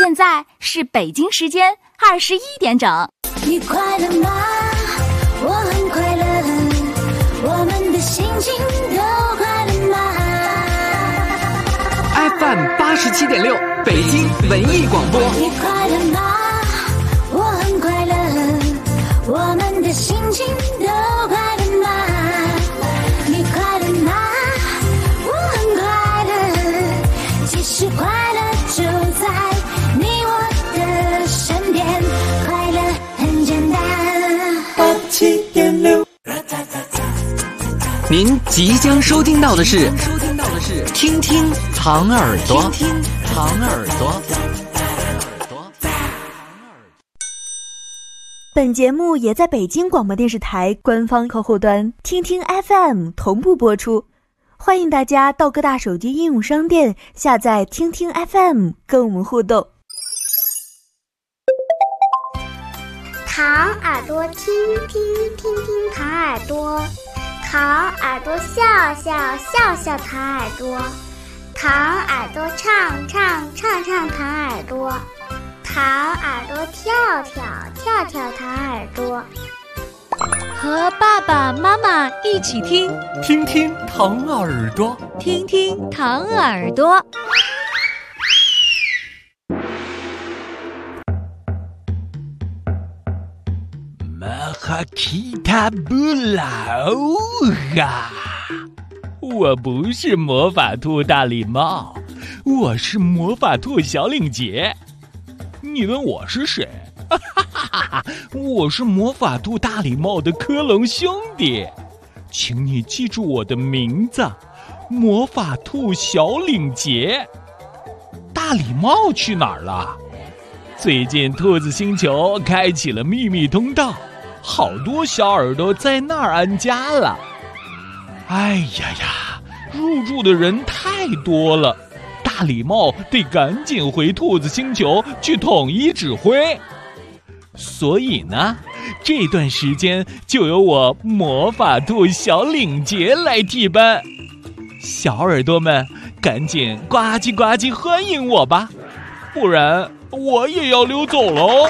现在是北京时间21点整。 你快乐吗？我很快乐，我们的心情都快乐吗？ FM 87.6北京文艺广播。 你快乐吗？我很快乐，我们的心情都快乐吗？你快乐吗？我很快乐，其实快乐就在你我的身边，快乐很简单。87.6。 您即将收听到的是听听糖耳朵，听听糖耳朵。 本节目也在北京广播电视台官方客户端听听 FM 同步播出，欢迎大家到各大手机应用商店下载听听 FM 跟我们互动。 糖耳朵听听听听糖耳朵，糖耳朵笑笑笑笑糖耳朵，糖耳朵唱唱唱唱糖耳朵，糖耳朵跳跳跳跳糖耳朵。 和爸爸妈妈一起听， 听听糖耳朵， 听听糖耳朵。 马哈基塔布拉欧哈！我不是魔法兔大礼帽，我是魔法兔小领结。你问我是谁？哈哈哈哈！我是魔法兔大礼帽的科隆兄弟，请你记住我的名字，魔法兔小领结。大礼帽去哪儿了？最近兔子星球开启了秘密通道，好多小耳朵在那儿安家了。哎呀呀，入住的人太多了，大礼帽得赶紧回兔子星球去统一指挥。所以呢，这段时间就由我魔法兔小领结来替班。小耳朵们，赶紧呱唧呱唧欢迎我吧，不然我也要溜走喽。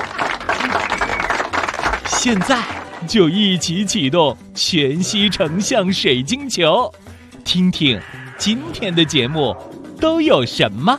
现在就一起启动全息成像水晶球，听听今天的节目都有什么。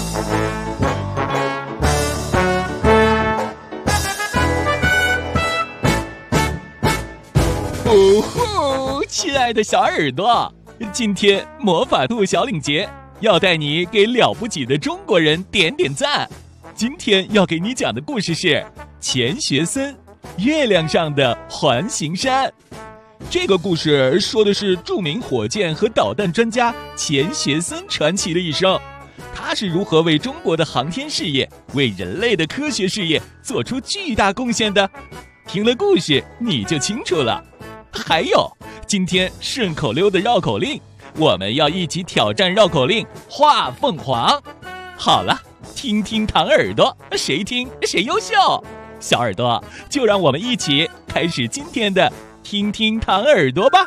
哦吼，亲爱的小耳朵，今天魔法兔小领结要带你给了不起的中国人点点赞。今天要给你讲的故事是钱学森月亮上的环形山。这个故事说的是著名火箭和导弹专家钱学森传奇的一生，他是如何为中国的航天事业，为人类的科学事业做出巨大贡献的。听了故事你就清楚了。还有，今天顺口溜的绕口令，我们要一起挑战绕口令画凤凰。好了，听听糖耳朵，谁听谁优秀。小耳朵，就让我们一起开始今天的听听糖耳朵吧。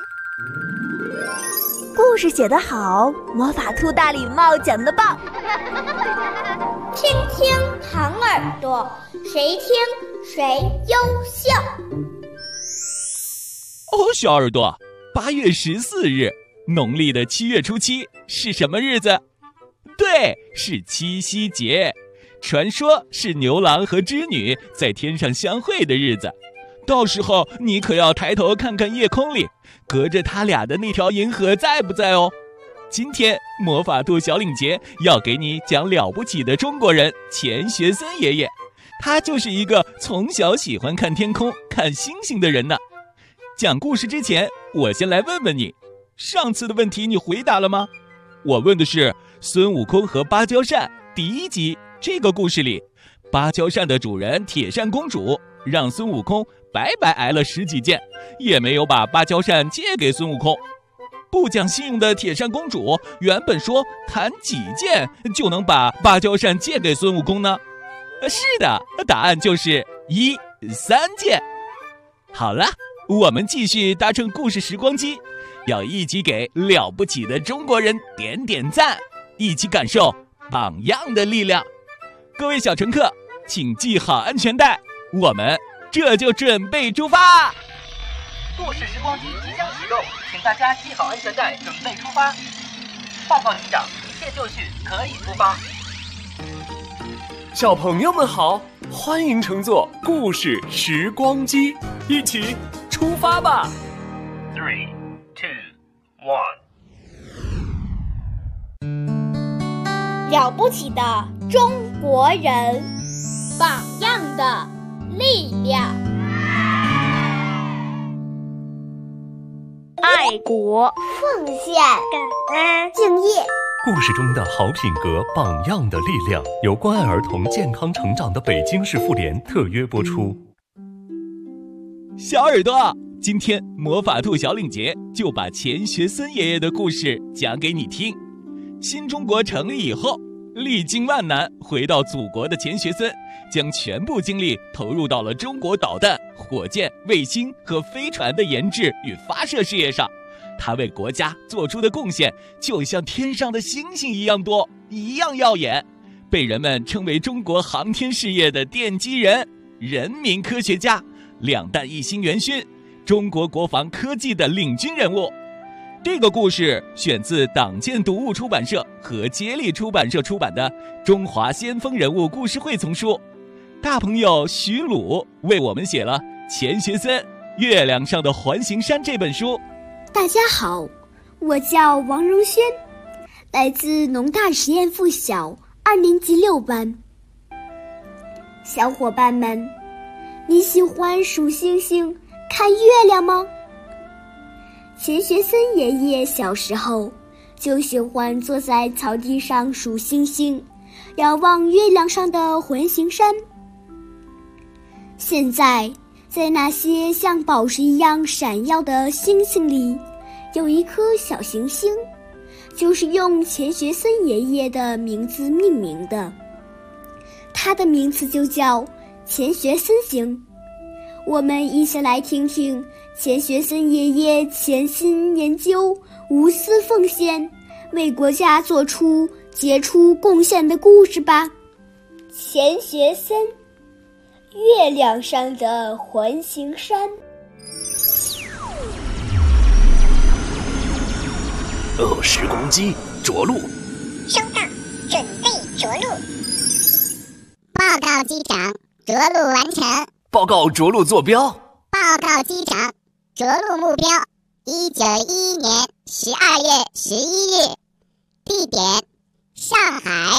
故事写得好，魔法兔大礼帽讲得棒。 听听糖耳朵，谁听谁优秀。 哦，小耳朵，8月14日，农历的7月初7是什么日子？对，是七夕节。传说是牛郎和织女在天上相会的日子，到时候你可要抬头看看夜空里，隔着他俩的那条银河在不在哦。今天魔法兔小领结要给你讲了不起的中国人钱学森爷爷，他就是一个从小喜欢看天空看星星的人呢。讲故事之前，我先来问问你，上次的问题你回答了吗？我问的是孙悟空和芭蕉扇第1集。这个故事里，芭蕉扇的主人铁扇公主让孙悟空白白挨了10几剑，也没有把芭蕉扇借给孙悟空。不讲信用的铁扇公主原本说弹几剑就能把芭蕉扇借给孙悟空呢？是的，答案就是1、3剑。好了，我们继续搭乘故事时光机，要一起给了不起的中国人点点赞，一起感受榜样的力量。 各位小乘客，请系好安全带，我们这就准备出发。 故事时光机即将启动，请大家系好安全带，准备出发。报告机长，一切就绪，可以出发。 小朋友们好，欢迎乘坐故事时光机，一起出发吧。 3、2、1。 了不起的中国人， 榜样的力量。 爱国、奉献、感恩、敬业。 故事中的好品格、榜样的力量，由关爱儿童健康成长的北京市妇联特约播出。 小耳朵，今天魔法兔小领结就把钱学森爷爷的故事讲给你听。新中国成立以后，历经万难回到祖国的钱学森，将全部精力投入到了中国导弹、火箭、卫星和飞船的研制与发射事业上。他为国家做出的贡献就像天上的星星一样多，一样耀眼，被人们称为中国航天事业的奠基人、人民科学家、两弹一星元勋、中国国防科技的领军人物。这个故事选自党建读物出版社和接力出版社出版的《中华先锋人物故事会》丛书。大朋友徐鲁为我们写了《钱学森月亮上的环形山》这本书。 大家好，我叫王荣轩，来自农大实验附小2年级6班。小伙伴们，你喜欢数星星、看月亮吗？钱学森爷爷小时候就喜欢坐在草地上数星星，遥望月亮上的环形山。现在，在那些像宝石一样闪耀的星星里，有一颗小行星，就是用钱学森爷爷的名字命名的。它的名字就叫钱学森星。我们一起来听听钱学森爷爷潜心研究、无私奉献，为国家做出杰出贡献的故事吧。钱学森，月亮上的环形山。 时光机着陆。 收到，准备着陆。报告机长，着陆完成。 报告着陆坐标。 报告机长，着陆目标1911年12月11日，地点上海。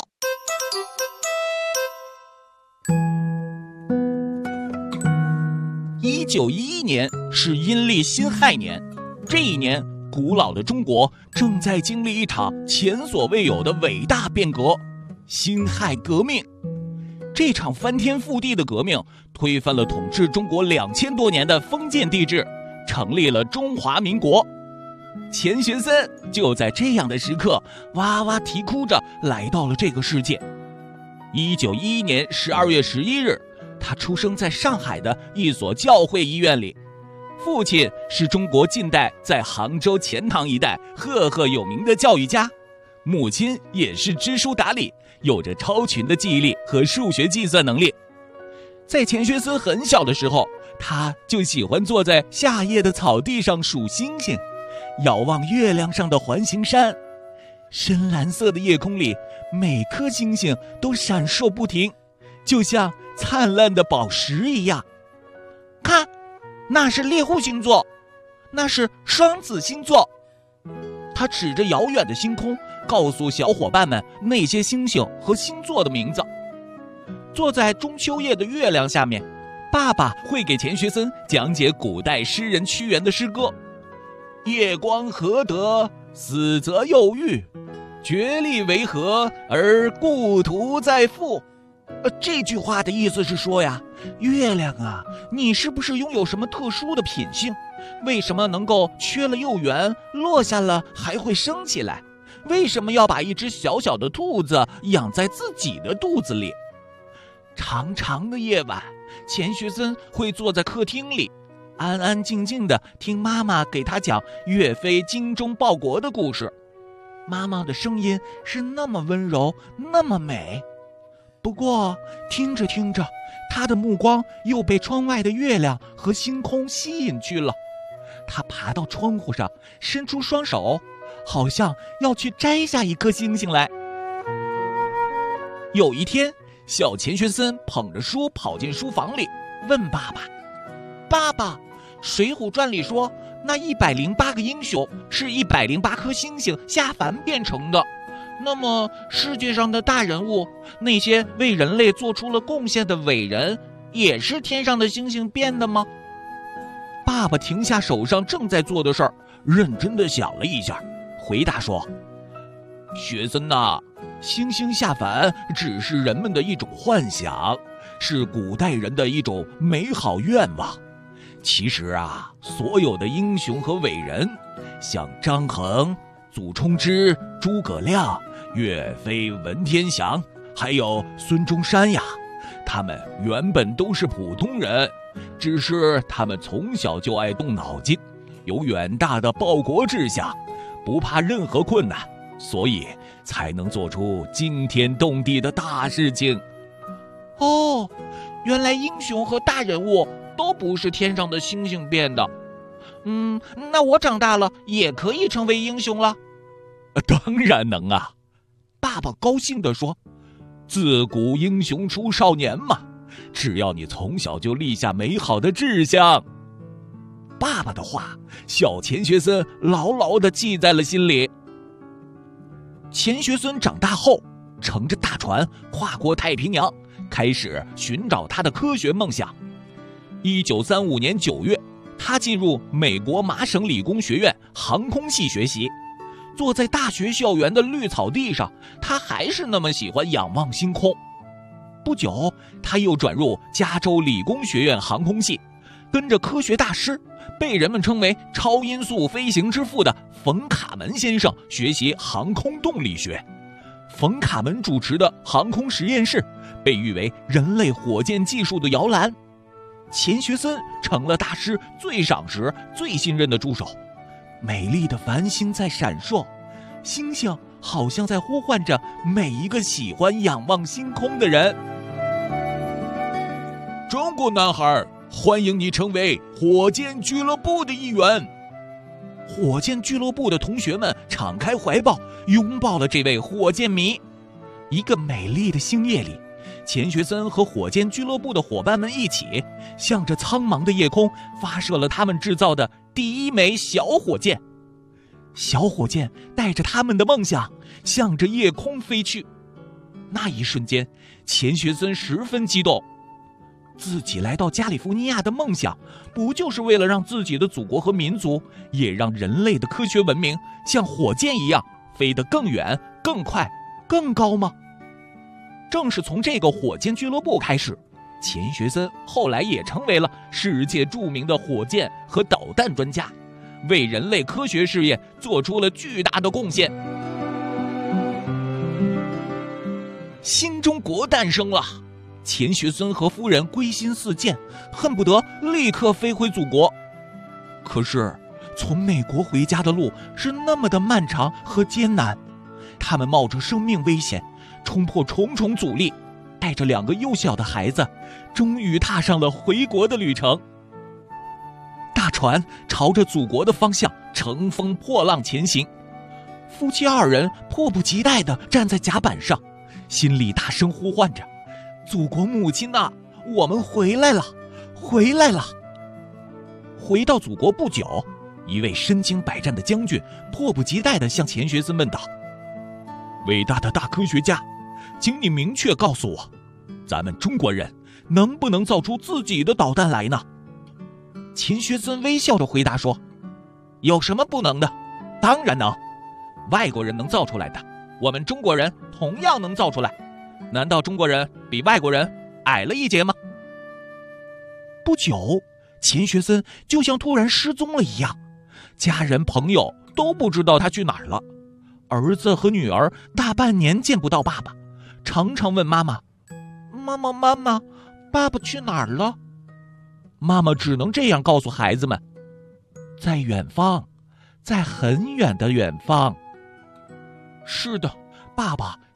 1911年是阴历辛亥年，这一年古老的中国正在经历一场前所未有的伟大变革——辛亥革命。这场翻天覆地的革命推翻了统治中国2000多年的封建帝制，成立了中华民国。钱学森就在这样的时刻哇哇啼哭着来到了这个世界。1911年12月11日，他出生在上海的一所教会医院里。父亲是中国近代在杭州钱塘一带赫赫有名的教育家，母亲也是知书达理，有着超群的记忆力和数学计算能力。在钱学森很小的时候，他就喜欢坐在夏夜的草地上数星星，遥望月亮上的环形山。深蓝色的夜空里，每颗星星都闪烁不停，就像灿烂的宝石一样。看，那是猎户星座，那是双子星座。他指着遥远的星空，告诉小伙伴们那些星星和星座的名字。坐在中秋夜的月亮下面，爸爸会给钱学森讲解古代诗人屈原的诗歌：夜光何得，死则又遇，决力为何而故土再复。这句话的意思是说呀，月亮啊，你是不是拥有什么特殊的品性？为什么能够缺了又圆，落下了还会升起来？为什么要把一只小小的兔子养在自己的肚子里？长长的夜晚，钱学森会坐在客厅里，安安静静地听妈妈给他讲岳飞精忠报国的故事。妈妈的声音是那么温柔，那么美。 不过听着听着，他的目光又被窗外的月亮和星空吸引去了。他爬到窗户上，伸出双手，好像要去摘下一颗星星来。有一天，小钱学森捧着书跑进书房里，问爸爸：“爸爸，《水浒传》里说，那108个英雄是108颗星星下凡变成的。那么，世界上的大人物，那些为人类做出了贡献的伟人，也是天上的星星变的吗？”爸爸停下手上正在做的事儿，认真地想了一下，回答说：“学森呐，星星下凡只是人们的一种幻想，是古代人的一种美好愿望。其实啊，所有的英雄和伟人，像张衡、祖冲之、诸葛亮、岳飞、文天祥，还有孙中山呀，他们原本都是普通人，只是他们从小就爱动脑筋，有远大的报国志向，不怕任何困难，所以才能做出惊天动地的大事情。”哦，原来英雄和大人物都不是天上的星星变的。那我长大了也可以成为英雄了？当然能啊！爸爸高兴地说：“自古英雄出少年嘛，只要你从小就立下美好的志向。”爸爸的话，小钱学森牢牢地记在了心里。钱学森长大后，乘着大船跨过太平洋，开始寻找他的科学梦想。1935年9月，他进入美国麻省理工学院航空系学习。坐在大学校园的绿草地上，他还是那么喜欢仰望星空。不久，他又转入加州理工学院航空系，跟着科学大师，被人们称为超音速飞行之父的冯卡门先生学习航空动力学。冯卡门主持的航空实验室被誉为人类火箭技术的摇篮。钱学森成了大师最赏识、最信任的助手。美丽的繁星在闪烁，星星好像在呼唤着每一个喜欢仰望星空的人。中国男孩，欢迎你成为火箭俱乐部的一员。火箭俱乐部的同学们敞开怀抱，拥抱了这位火箭迷。一个美丽的星夜里，钱学森和火箭俱乐部的伙伴们一起，向着苍茫的夜空发射了他们制造的第一枚小火箭。小火箭带着他们的梦想，向着夜空飞去。那一瞬间，钱学森十分激动。自己来到加利福尼亚的梦想，不就是为了让自己的祖国和民族，也让人类的科学文明像火箭一样飞得更远、更快、更高吗？正是从这个火箭俱乐部开始，钱学森后来也成为了世界著名的火箭和导弹专家，为人类科学事业做出了巨大的贡献。新中国诞生了，钱学森和夫人归心似箭，恨不得立刻飞回祖国。可是从美国回家的路是那么的漫长和艰难，他们冒着生命危险，冲破重重阻力，带着2个幼小的孩子，终于踏上了回国的旅程。大船朝着祖国的方向乘风破浪前行，夫妻2人迫不及待地站在甲板上，心里大声呼唤着：“祖国母亲呐，我们回来了，回来了！”回到祖国不久，一位身经百战的将军迫不及待地向钱学森问道：“伟大的大科学家，请你明确告诉我，咱们中国人能不能造出自己的导弹来呢？”钱学森微笑着回答说：“有什么不能的？当然能，外国人能造出来的，我们中国人同样能造出来。难道中国人比外国人矮了一截吗？”不久，钱学森就像突然失踪了一样，家人朋友都不知道他去哪儿了。儿子和女儿大半年见不到爸爸，常常问妈妈：“妈妈，爸爸去哪儿了？”妈妈只能这样告诉孩子们：“在远方，在很远的远方。”是的，爸爸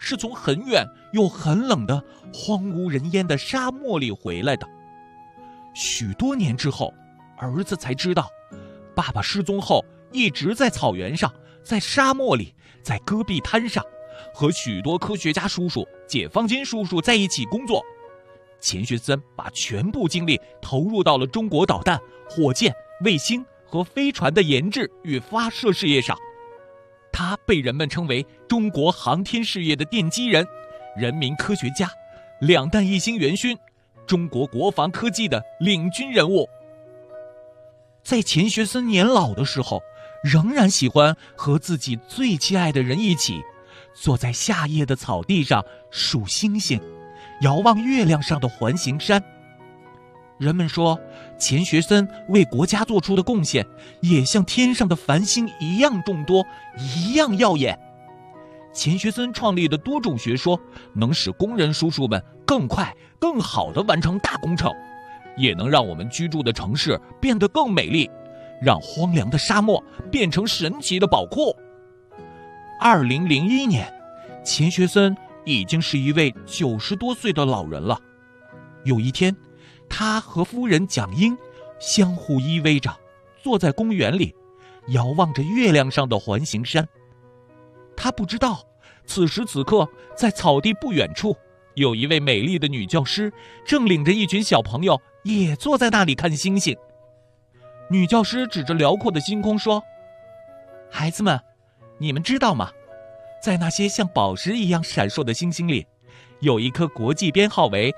是从很远又很冷的荒无人烟的沙漠里回来的。许多年之后，儿子才知道，爸爸失踪后一直在草原上，在沙漠里，在戈壁滩上，和许多科学家叔叔、解放军叔叔在一起工作。钱学森把全部精力投入到了中国导弹、火箭、卫星和飞船的研制与发射事业上。他被人们称为中国航天事业的奠基人、人民科学家、两弹一星元勋、中国国防科技的领军人物。在钱学森年老的时候，仍然喜欢和自己最亲爱的人一起，坐在夏夜的草地上数星星，遥望月亮上的环形山。人们说，钱学森为国家做出的贡献，也像天上的繁星一样众多，一样耀眼。钱学森创立的多种学说，能使工人叔叔们更快、更好地完成大工程，也能让我们居住的城市变得更美丽，让荒凉的沙漠变成神奇的宝库。2001年，钱学森已经是一位90多岁的老人了。有一天，他和夫人蒋英相互依偎着，坐在公园里，遥望着月亮上的环形山。他不知道，此时此刻，在草地不远处，有一位美丽的女教师正领着一群小朋友也坐在那里看星星。女教师指着辽阔的星空说：“孩子们，你们知道吗？在那些像宝石一样闪烁的星星里，有一颗国际编号为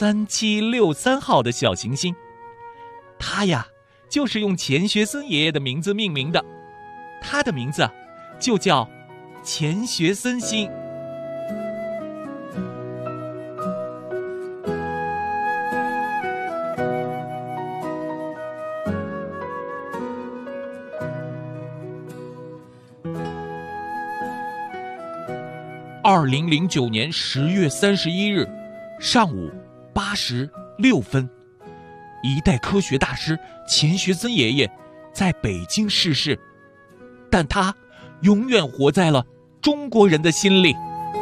3763号的小行星，它呀，就是用钱学森爷爷的名字命名的，它的名字就叫钱学森星。”2009年10月31日上午8时6分，一代科学大师钱学森爷爷在北京逝世，但他永远活在了中国人的心里。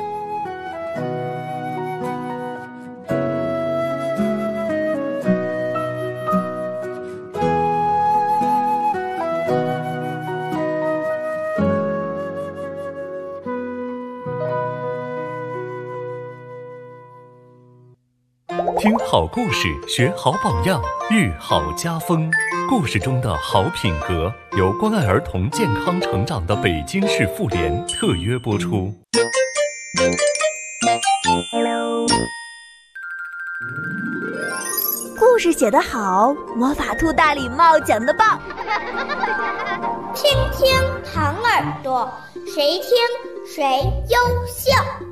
听好故事，学好榜样，育好家风。故事中的好品格由关爱儿童健康成长的北京市妇联特约播出。 故事写得好，魔法兔大礼帽讲得棒。 听听糖耳朵，谁听谁优秀。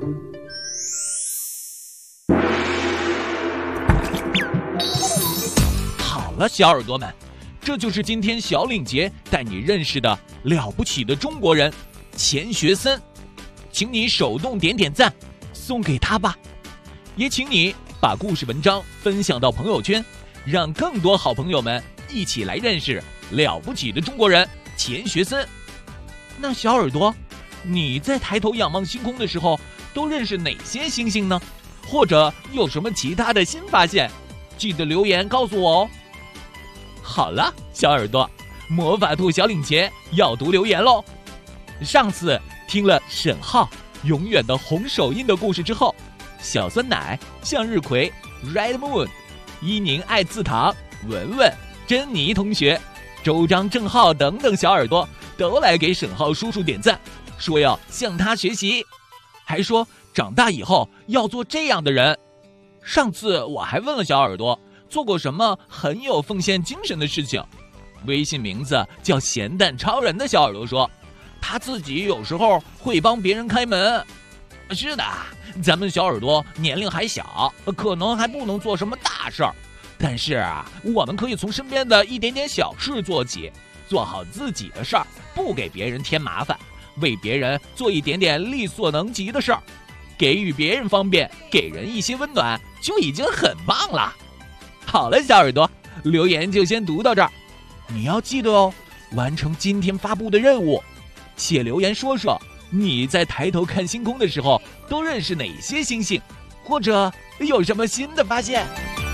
好了，小耳朵们，这就是今天小领结带你认识的了不起的中国人钱学森，请你手动点点赞，送给他吧。也请你把故事文章分享到朋友圈，让更多好朋友们一起来认识了不起的中国人钱学森。那小耳朵，你在抬头仰望星空的时候，都认识哪些星星呢？或者有什么其他的新发现？记得留言告诉我哦。好了，小耳朵，魔法兔小领结要读留言喽。上次听了沈浩永远的红手印的故事之后，小酸奶、向日葵、Red Moon、伊宁爱次堂、文文、珍妮同学、周章、郑浩等等小耳朵都来给沈浩叔叔点赞，说要向他学习，还说长大以后要做这样的人。上次我还问了小耳朵做过什么很有奉献精神的事情，微信名字叫咸蛋超人的小耳朵说，他自己有时候会帮别人开门。是的，咱们小耳朵年龄还小，可能还不能做什么大事儿，但是啊，我们可以从身边的一点点小事做起，做好自己的事儿，不给别人添麻烦，为别人做一点点力所能及的事儿，给予别人方便，给人一些温暖，就已经很棒了。好了，小耳朵，留言就先读到这儿，你要记得哦，完成今天发布的任务，写留言说说你在抬头看星空的时候都认识哪些星星，或者有什么新的发现？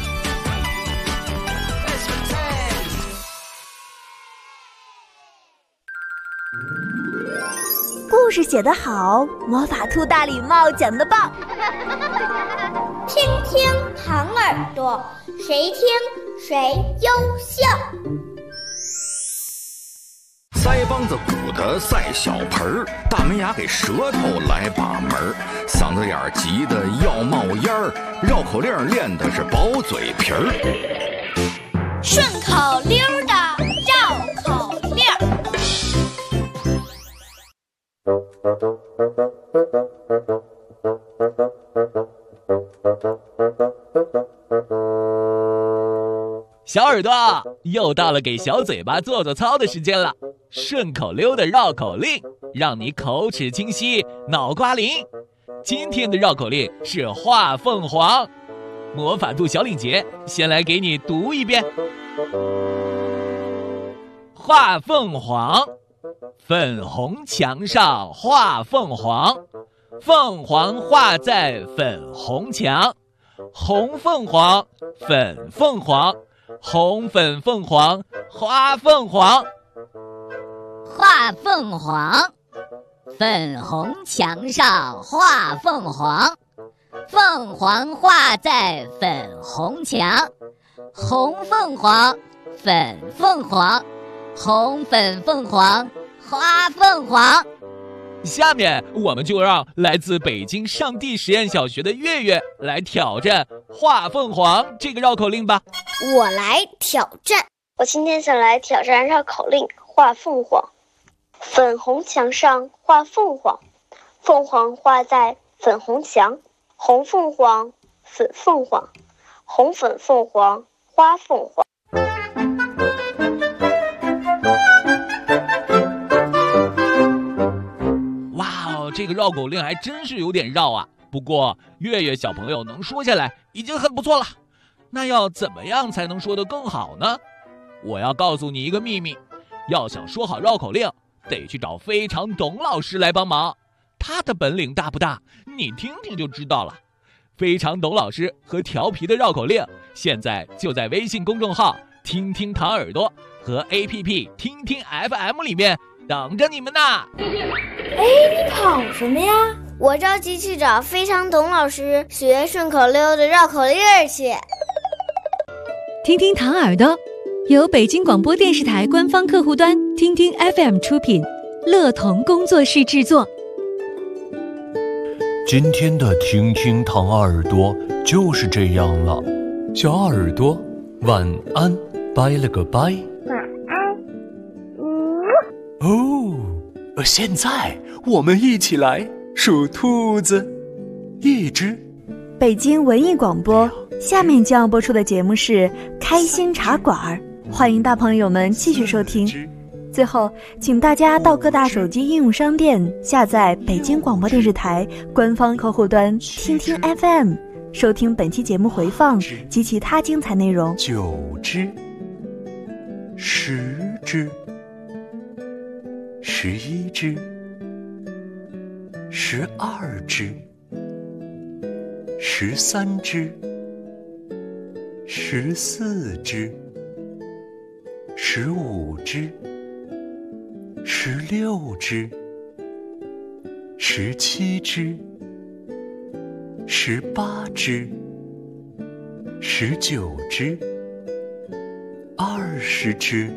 故事写得好，魔法兔大礼帽讲得棒。 听听糖耳朵，谁听谁优秀。 腮帮子鼓的赛小盆儿，大门牙给舌头来把门儿，嗓子眼儿急得要冒烟儿，绕口令练的是薄嘴皮儿。 顺口溜的绕口令。 小耳朵，又到了给小嘴巴做做操的时间了。顺口溜的绕口令，让你口齿清晰，脑瓜灵。今天的绕口令是画凤凰。魔法兔小领结先来给你读一遍。画凤凰，粉红墙上画凤凰，凤凰画在粉红墙，红凤凰，粉凤凰，红粉凤凰，花凤凰。 画凤凰，粉红墙上画凤凰，凤凰画在粉红墙，红凤凰，粉凤凰，红粉凤凰，花凤凰。 下面我们就让来自北京上帝实验小学的月月来挑战画凤凰这个绕口令吧。 我来挑战， 我今天想来挑战绕口令画凤凰。粉红墙上画凤凰，凤凰画在粉红墙，红凤凰，粉凤凰，红粉凤凰，花凤凰。 哇哦，这个绕口令还真是有点绕啊。不过月月小朋友能说下来已经很不错了。那要怎么样才能说得更好呢？我要告诉你一个秘密，要想说好绕口令，得去找非常董老师来帮忙。他的本领大不大？你听听就知道了。非常董老师和调皮的绕口令，现在就在微信公众号“听听糖耳朵”和 APP 听听 FM 里面等着你们呢。 哎，你跑什么呀？我着急去找非常董老师学顺口溜的绕口令去。 听听糖耳朵由北京广播电视台官方客户端听听 FM 出品，乐童工作室制作。 今天的听听糖耳朵就是这样了，小耳朵晚安，拜了个拜。 晚安。 现在我们一起来数兔子，一只。 北京文艺广播，下面将要播出的节目是开心茶馆，欢迎大朋友们继续收听。最后请大家到各大手机应用商店下载北京广播电视台官方客户端听听 FM， 收听本期节目回放及其他精彩内容。 9只10只11只12只13只14只15只16只17只18只19只20只。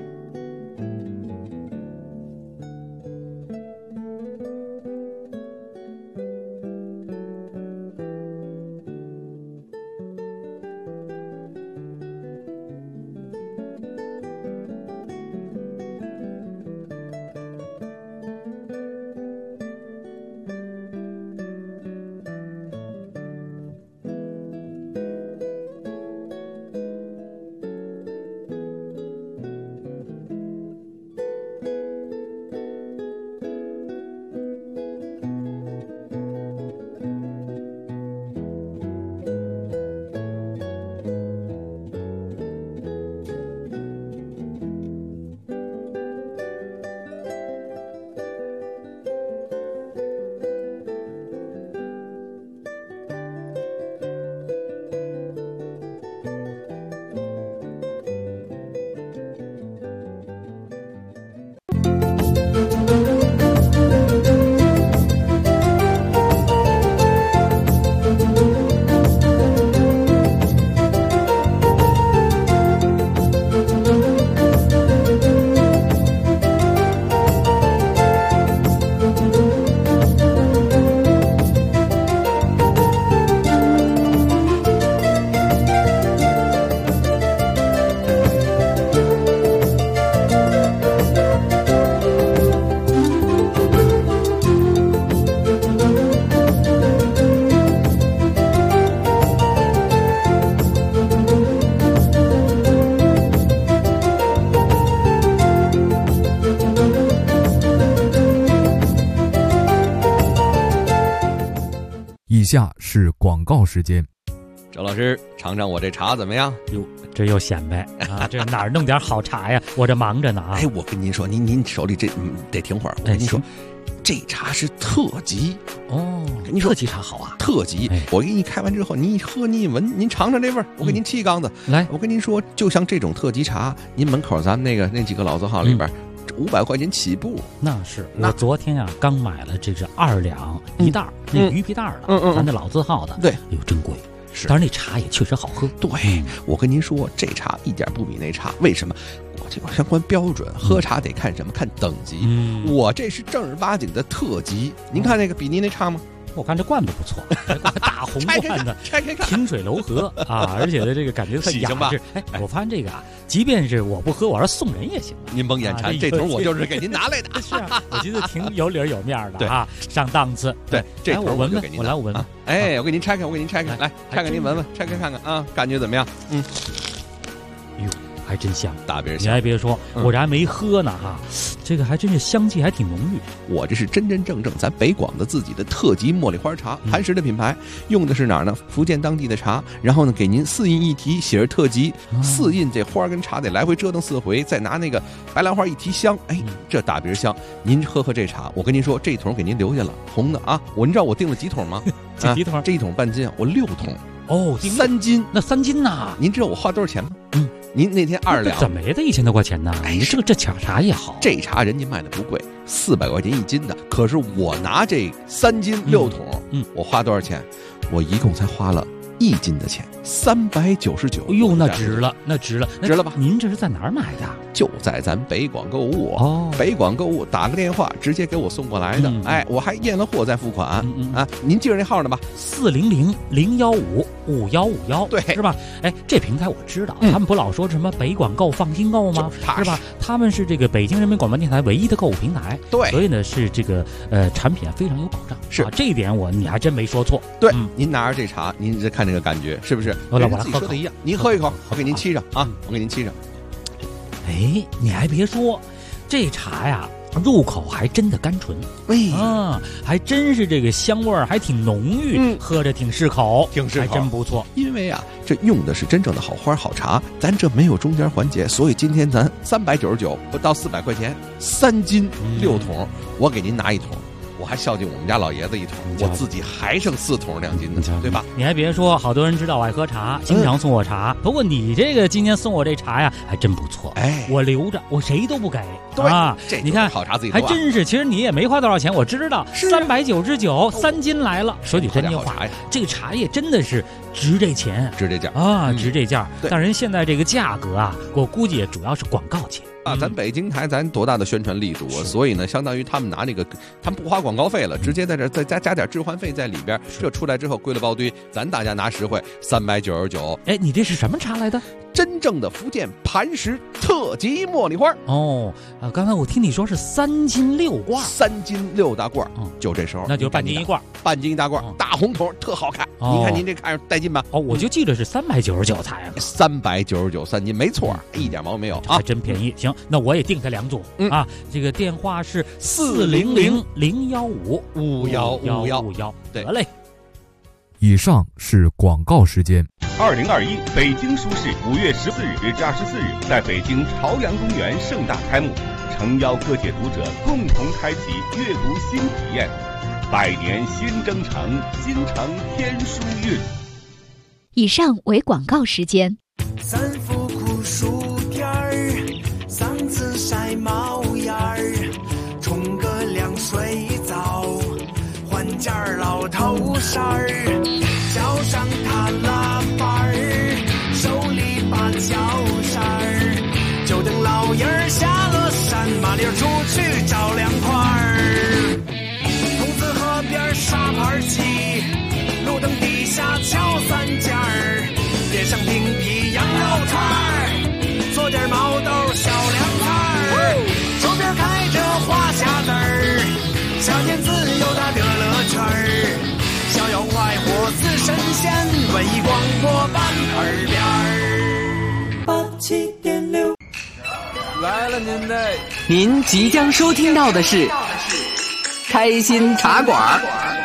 下是广告时间。 周老师，尝尝我这茶怎么样？ 哟，这又显摆啊！这哪儿弄点好茶呀？我这忙着呢啊！ 哎，我跟您说，您手里这得停会儿。我跟您说，这茶是特级哦。 跟您说， 特级茶好啊， 特级。我给你开完之后，您一喝，您一闻，您尝尝这味儿。我给您沏一缸子。 来， 我跟您说，就像这种特级茶，您门口咱们那几个老字号里边，500块钱起步。 那是我昨天啊刚买了，这是2两一袋，那鱼皮袋的，咱这老字号的。对，哎呦真贵。是，当然那茶也确实好喝。 对，我跟您说，这茶一点不比那茶。为什么？我这个相关标准，喝茶得看什么？看等级。我这是正儿八经的特级。您看那个比您那差吗？ 我看这罐子不错，大红罐子， 拆开看， 清水楼河啊，而且的这个感觉特雅致。哎，我发现这个啊，即便是我不喝，我要送人也行。 您甭眼馋，这桶我就是给您拿来的。 是啊，我觉得挺有理有面的啊，上档次。 对，这桶我闻闻， 我来我闻闻。 哎，我给您拆开，来拆开您闻闻，拆开看看啊，感觉怎么样？ 哟，还真香， 大边香。 你还别说，我这还没喝呢哈，这个还真是香气还挺浓郁。 我这是真正咱北广的自己的特级茉莉花茶，磐石的品牌，用的是哪儿呢？福建当地的茶，然后呢给您4印一提，写着特级，4印这花跟茶得来回折腾4回，再拿那个白兰花一提香，哎，这大边香。您喝这茶，我跟您说，这桶给您留下了，红的啊。您知道我订了几桶吗？ 几桶？ 这一桶半斤，我6桶。 哦 ，3斤， 那3斤呐？ 您知道我花多少钱吗？您那天2两， 怎么也得1000多块钱呢？哎，这茶也好， 这茶人家卖的不贵，400块钱1斤的。可是我拿这3斤6桶，我花多少钱？我一共才花了1斤的钱，399。 哎呦，那值了，值了吧？您这是在哪儿买的？ 就在咱北广购物北广购物打个电话直接给我送过来的。哎，我还验了货再付款啊。您记着那号呢吧 ？400-015-5151，对，是吧？哎，这平台我知道，他们不老说什么北广购、放心购吗？是吧？他们是这个北京人民广播电台唯一的购物平台， 对， 所以呢是这个产品非常有保障。 是这一点你还真没说错。 对，您拿着这茶，您这看这个感觉是不是？ 我来自己说的一样，您喝一口，我给您沏上啊，我给您沏上。 哎，你还别说，这茶呀，入口还真的甘醇，还真是这个香味儿还挺浓郁，喝着挺适口，还真不错。 因为啊，这用的是真正的好花好茶，咱这没有中间环节，所以今天咱399不到400块钱，3斤6桶，我给您拿一桶。我还孝敬我们家老爷子一桶，我自己还剩4桶2斤的，对吧？ 你还别说，好多人知道我爱喝茶，经常送我茶。不过你这个今天送我这茶呀，还真不错。哎，我留着，我谁都不给。 对啊， 你看好茶自己还真是。其实你也没花多少钱，我知道，399，3斤来了。说句真话，这个茶叶真的是值这钱， 值这价啊，值这价。但人现在这个价格啊，我估计也主要是广告钱。 咱北京台咱多大的宣传力度啊！所以呢，相当于他们拿这个，他们不花广告费了，直接在这再加点置换费在里边。这出来之后归了包堆，咱大家拿实惠，399。 哎，你这是什么茶来的？ 真正的福建磐石特级茉莉花。 哦，刚才我听你说是3斤6罐 ，3斤6大罐，就这时候， 那就是半斤一罐， 半斤一大罐，大红桶特好看。您看您这看着带劲吧？ 哦，我就记得是399才 ，399 3斤，没错，一点毛病没有啊， 还真便宜。行，那我也订它2组啊。这个电话是400-015-5151， 对， 得嘞。 以上是广告时间。 2021北京书市5月14日至24日在北京朝阳公园盛大开幕，诚邀各界读者共同开启阅读新体验。百年新征程，京城天书韵。 以上为广告时间。 三伏酷暑天儿，3次晒冒烟儿，冲个凉水澡，换件老头衫儿，脚上踏拉板儿，手里把脚扇儿，就等老爷儿下了山，麻溜出去找凉快儿。筒子河边沙盘棋，路灯底下敲3件儿，点上冰皮羊肉串儿，做点毛豆小凉菜儿，周边开着花匣子儿，夏天自由的乐乐圈儿，逍遥快活似神仙，文艺广播版耳边儿。87.6 来了您即将收听到的是开心茶馆。